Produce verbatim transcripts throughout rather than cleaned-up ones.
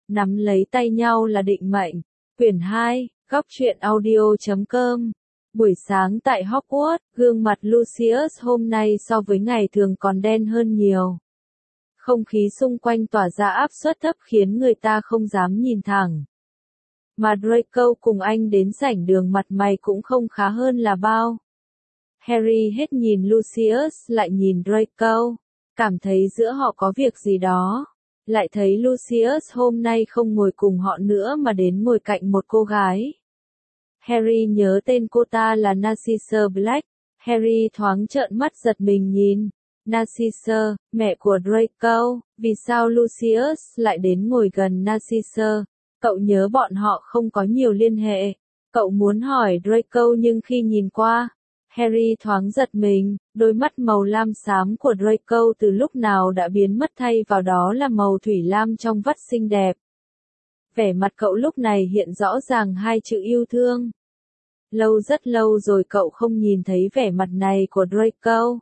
Nắm lấy tay nhau là định mệnh. Quyển hai, góc truyện audio chấm com. Buổi sáng tại Hogwarts, gương mặt Lucius hôm nay so với ngày thường còn đen hơn nhiều. Không khí xung quanh tỏa ra áp suất thấp khiến người ta không dám nhìn thẳng. Mà Draco cùng anh đến sảnh đường mặt mày cũng không khá hơn là bao. Harry hết nhìn Lucius lại nhìn Draco, cảm thấy giữa họ có việc gì đó. Lại thấy Lucius hôm nay không ngồi cùng họ nữa mà đến ngồi cạnh một cô gái. Harry nhớ tên cô ta là Narcissa Black. Harry thoáng trợn mắt giật mình nhìn. Narcissa, mẹ của Draco, vì sao Lucius lại đến ngồi gần Narcissa? Cậu nhớ bọn họ không có nhiều liên hệ. Cậu muốn hỏi Draco nhưng khi nhìn qua, Harry thoáng giật mình, đôi mắt màu lam xám của Draco từ lúc nào đã biến mất thay vào đó là màu thủy lam trong vắt xinh đẹp. Vẻ mặt cậu lúc này hiện rõ ràng hai chữ yêu thương. Lâu rất lâu rồi cậu không nhìn thấy vẻ mặt này của Draco.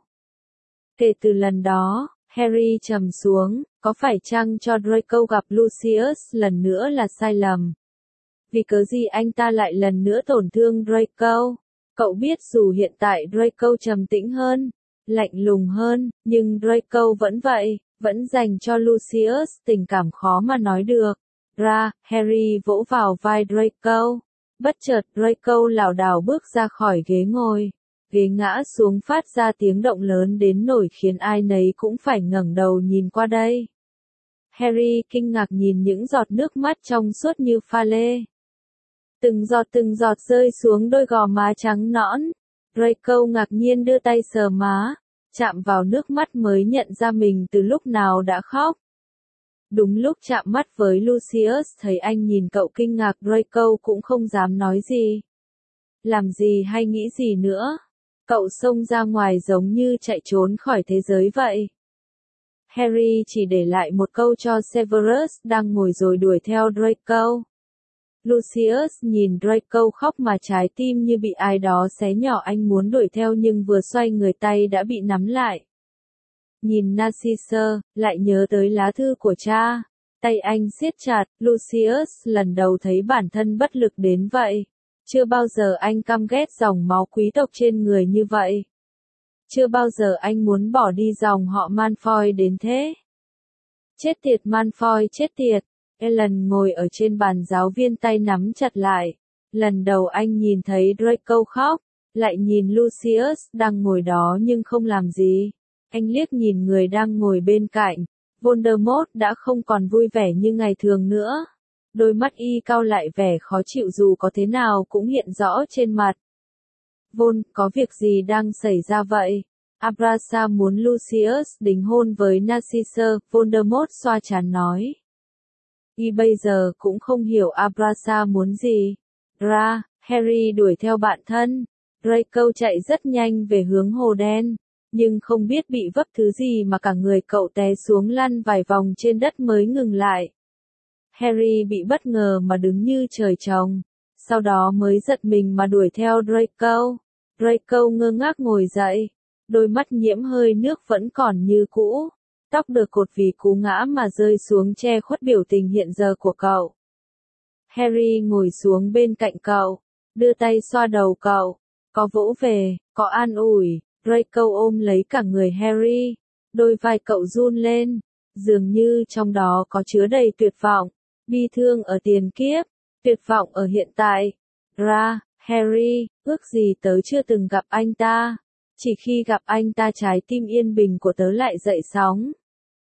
Kể từ lần đó, Harry trầm xuống, có phải chăng cho Draco gặp Lucius lần nữa là sai lầm? Vì cớ gì anh ta lại lần nữa tổn thương Draco? Cậu biết dù hiện tại Draco trầm tĩnh hơn, lạnh lùng hơn, nhưng Draco vẫn vậy, vẫn dành cho Lucius tình cảm khó mà nói được. Ra, Harry vỗ vào vai Draco. Bất chợt Draco lảo đảo bước ra khỏi ghế ngồi. Ghế ngã xuống phát ra tiếng động lớn đến nỗi khiến ai nấy cũng phải ngẩng đầu nhìn qua đây. Harry kinh ngạc nhìn những giọt nước mắt trong suốt như pha lê. Từng giọt từng giọt rơi xuống đôi gò má trắng nõn. Draco ngạc nhiên đưa tay sờ má, chạm vào nước mắt mới nhận ra mình từ lúc nào đã khóc. Đúng lúc chạm mắt với Lucius thấy anh nhìn cậu kinh ngạc, Draco cũng không dám nói gì. Làm gì hay nghĩ gì nữa. Cậu xông ra ngoài giống như chạy trốn khỏi thế giới vậy. Harry chỉ để lại một câu cho Severus đang ngồi rồi đuổi theo Draco. Lucius nhìn Draco khóc mà trái tim như bị ai đó xé nhỏ, anh muốn đuổi theo nhưng vừa xoay người tay đã bị nắm lại. Nhìn Narcissa, lại nhớ tới lá thư của cha. Tay anh siết chặt, Lucius lần đầu thấy bản thân bất lực đến vậy. Chưa bao giờ anh căm ghét dòng máu quý tộc trên người như vậy. Chưa bao giờ anh muốn bỏ đi dòng họ Malfoy đến thế. Chết tiệt Malfoy, chết tiệt. Ellen ngồi ở trên bàn giáo viên tay nắm chặt lại. Lần đầu anh nhìn thấy Draco khóc, lại nhìn Lucius đang ngồi đó nhưng không làm gì. Anh liếc nhìn người đang ngồi bên cạnh. Voldemort đã không còn vui vẻ như ngày thường nữa. Đôi mắt y cau lại, vẻ khó chịu dù có thế nào cũng hiện rõ trên mặt. Von, có việc gì đang xảy ra vậy? Abrasa muốn Lucius đính hôn với Narcissa, Voldemort xoa trán nói. Y bây giờ cũng không hiểu Abrasa muốn gì. Ra, Harry đuổi theo bạn thân. Draco chạy rất nhanh về hướng hồ đen, nhưng không biết bị vấp thứ gì mà cả người cậu té xuống lăn vài vòng trên đất mới ngừng lại. Harry bị bất ngờ mà đứng như trời trồng, sau đó mới giật mình mà đuổi theo Draco. Draco ngơ ngác ngồi dậy, đôi mắt nhiễm hơi nước vẫn còn như cũ, tóc được cột vì cú ngã mà rơi xuống che khuất biểu tình hiện giờ của cậu. Harry ngồi xuống bên cạnh cậu, đưa tay xoa đầu cậu, có vỗ về, có an ủi. Draco ôm lấy cả người Harry, đôi vai cậu run lên, dường như trong đó có chứa đầy tuyệt vọng, bi thương ở tiền kiếp, tuyệt vọng ở hiện tại. Ra, Harry, ước gì tớ chưa từng gặp anh ta, chỉ khi gặp anh ta trái tim yên bình của tớ lại dậy sóng.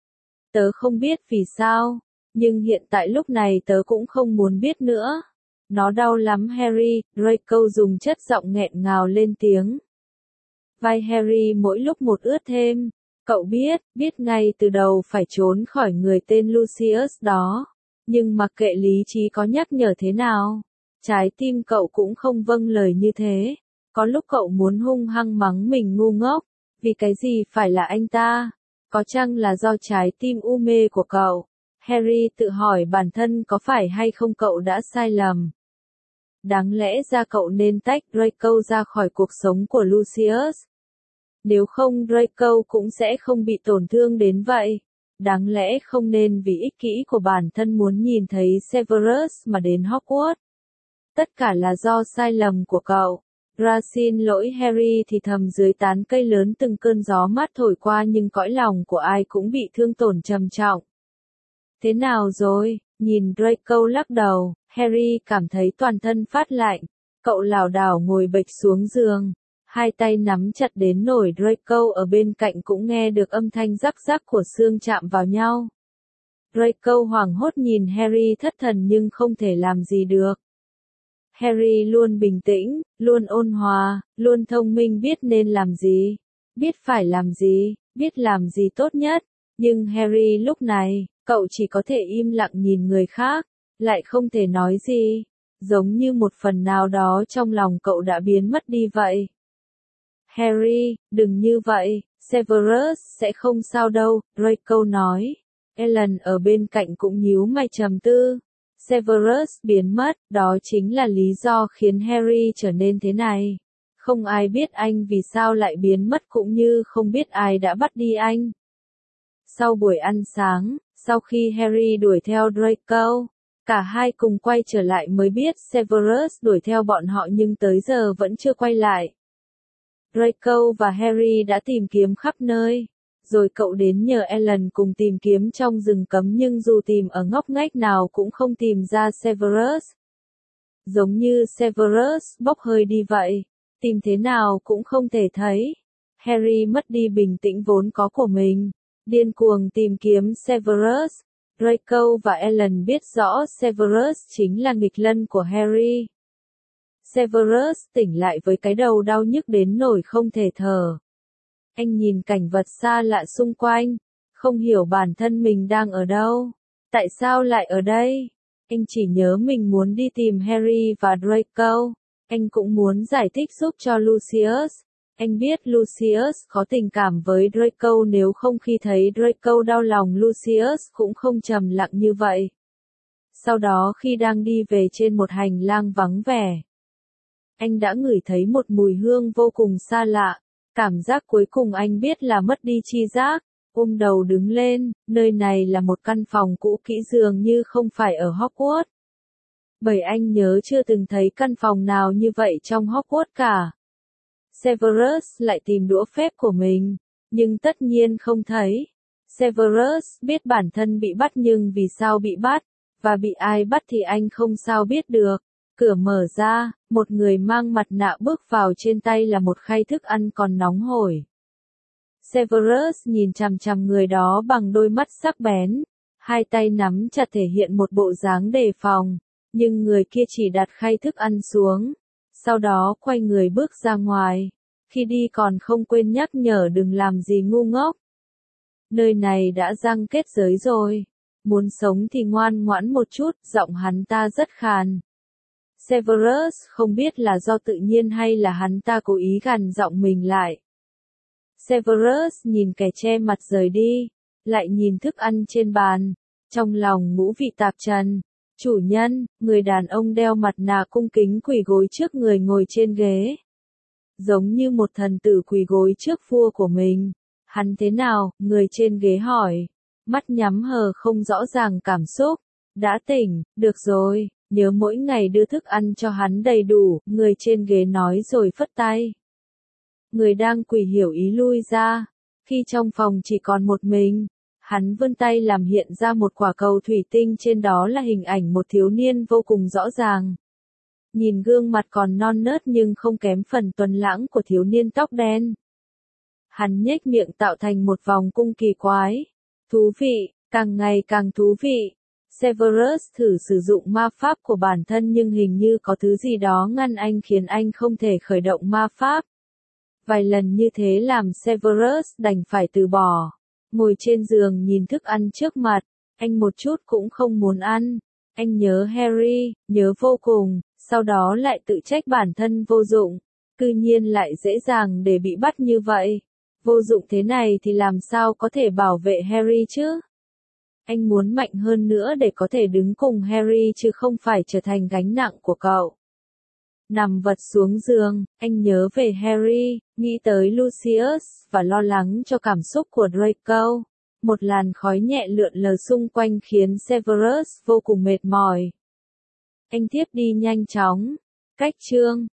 Tớ không biết vì sao, nhưng hiện tại lúc này tớ cũng không muốn biết nữa. Nó đau lắm Harry, Draco dùng chất giọng nghẹn ngào lên tiếng. Vai Harry mỗi lúc một ướt thêm. Cậu biết, biết ngay từ đầu phải trốn khỏi người tên Lucius đó. Nhưng mặc kệ lý trí có nhắc nhở thế nào, trái tim cậu cũng không vâng lời như thế. Có lúc cậu muốn hung hăng mắng mình ngu ngốc, vì cái gì phải là anh ta? Có chăng là do trái tim u mê của cậu? Harry tự hỏi bản thân có phải hay không cậu đã sai lầm. Đáng lẽ ra cậu nên tách Draco ra khỏi cuộc sống của Lucius. Nếu không Draco cũng sẽ không bị tổn thương đến vậy. Đáng lẽ không nên vì ích kỷ của bản thân muốn nhìn thấy Severus mà đến Hogwarts. Tất cả là do sai lầm của cậu. Ra xin lỗi Harry thì thầm dưới tán cây lớn, từng cơn gió mát thổi qua nhưng cõi lòng của ai cũng bị thương tổn trầm trọng. Thế nào rồi? Nhìn Draco lắc đầu, Harry cảm thấy toàn thân phát lạnh. Cậu lảo đảo ngồi bệt xuống giường, hai tay nắm chặt đến nổi. Draco ở bên cạnh cũng nghe được âm thanh rắc rắc của xương chạm vào nhau. Draco hoảng hốt nhìn Harry thất thần nhưng không thể làm gì được. Harry luôn bình tĩnh, luôn ôn hòa, luôn thông minh, biết nên làm gì, biết phải làm gì, biết làm gì tốt nhất. Nhưng Harry lúc này, cậu chỉ có thể im lặng nhìn người khác, lại không thể nói gì, giống như một phần nào đó trong lòng cậu đã biến mất đi vậy. Harry, đừng như vậy, Severus sẽ không sao đâu, Draco nói. Ellen ở bên cạnh cũng nhíu mày trầm tư. Severus biến mất, đó chính là lý do khiến Harry trở nên thế này. Không ai biết anh vì sao lại biến mất, cũng như không biết ai đã bắt đi anh. Sau buổi ăn sáng, sau khi Harry đuổi theo Draco, cả hai cùng quay trở lại mới biết Severus đuổi theo bọn họ nhưng tới giờ vẫn chưa quay lại. Draco và Harry đã tìm kiếm khắp nơi. Rồi cậu đến nhờ Ellen cùng tìm kiếm trong rừng cấm, nhưng dù tìm ở ngóc ngách nào cũng không tìm ra Severus. Giống như Severus bốc hơi đi vậy, tìm thế nào cũng không thể thấy. Harry mất đi bình tĩnh vốn có của mình, điên cuồng tìm kiếm Severus. Draco và Ellen biết rõ Severus chính là nghịch lân của Harry. Severus tỉnh lại với cái đầu đau nhức đến nỗi không thể thở. Anh nhìn cảnh vật xa lạ xung quanh, không hiểu bản thân mình đang ở đâu. Tại sao lại ở đây? Anh chỉ nhớ mình muốn đi tìm Harry và Draco. Anh cũng muốn giải thích giúp cho Lucius. Anh biết Lucius có tình cảm với Draco, nếu không khi thấy Draco đau lòng Lucius cũng không trầm lặng như vậy. Sau đó khi đang đi về trên một hành lang vắng vẻ, anh đã ngửi thấy một mùi hương vô cùng xa lạ. Cảm giác cuối cùng anh biết là mất đi tri giác, ôm đầu đứng lên, nơi này là một căn phòng cũ kỹ dường như không phải ở Hogwarts. Bởi anh nhớ chưa từng thấy căn phòng nào như vậy trong Hogwarts cả. Severus lại tìm đũa phép của mình, nhưng tất nhiên không thấy. Severus biết bản thân bị bắt nhưng vì sao bị bắt, và bị ai bắt thì anh không sao biết được. Cửa mở ra, một người mang mặt nạ bước vào, trên tay là một khay thức ăn còn nóng hổi. Severus nhìn chằm chằm người đó bằng đôi mắt sắc bén, hai tay nắm chặt thể hiện một bộ dáng đề phòng, nhưng người kia chỉ đặt khay thức ăn xuống, sau đó quay người bước ra ngoài, khi đi còn không quên nhắc nhở đừng làm gì ngu ngốc. Nơi này đã răng kết giới rồi, muốn sống thì ngoan ngoãn một chút, giọng hắn ta rất khàn. Severus không biết là do tự nhiên hay là hắn ta cố ý gằn giọng mình lại. Severus nhìn kẻ che mặt rời đi, lại nhìn thức ăn trên bàn, trong lòng ngũ vị tạp trần. Chủ nhân, người đàn ông đeo mặt nạ cung kính quỳ gối trước người ngồi trên ghế. Giống như một thần tử quỳ gối trước vua của mình. Hắn thế nào? Người trên ghế hỏi. Mắt nhắm hờ không rõ ràng cảm xúc. Đã tỉnh, được rồi. Nhớ mỗi ngày đưa thức ăn cho hắn đầy đủ, người trên ghế nói rồi phất tay. Người đang quỳ hiểu ý lui ra. Khi trong phòng chỉ còn một mình, hắn vươn tay làm hiện ra một quả cầu thủy tinh, trên đó là hình ảnh một thiếu niên vô cùng rõ ràng. Nhìn gương mặt còn non nớt nhưng không kém phần tuấn lãng của thiếu niên tóc đen. Hắn nhếch miệng tạo thành một vòng cung kỳ quái. Thú vị, càng ngày càng thú vị. Severus thử sử dụng ma pháp của bản thân nhưng hình như có thứ gì đó ngăn anh, khiến anh không thể khởi động ma pháp. Vài lần như thế làm Severus đành phải từ bỏ. Ngồi trên giường nhìn thức ăn trước mặt, anh một chút cũng không muốn ăn. Anh nhớ Harry, nhớ vô cùng, sau đó lại tự trách bản thân vô dụng. Cư nhiên lại dễ dàng để bị bắt như vậy. Vô dụng thế này thì làm sao có thể bảo vệ Harry chứ? Anh muốn mạnh hơn nữa để có thể đứng cùng Harry chứ không phải trở thành gánh nặng của cậu. Nằm vật xuống giường, anh nhớ về Harry, nghĩ tới Lucius, và lo lắng cho cảm xúc của Draco. một làn khói nhẹ lượn lờ xung quanh khiến Severus vô cùng mệt mỏi. Anh thiếp đi nhanh chóng. Cách chương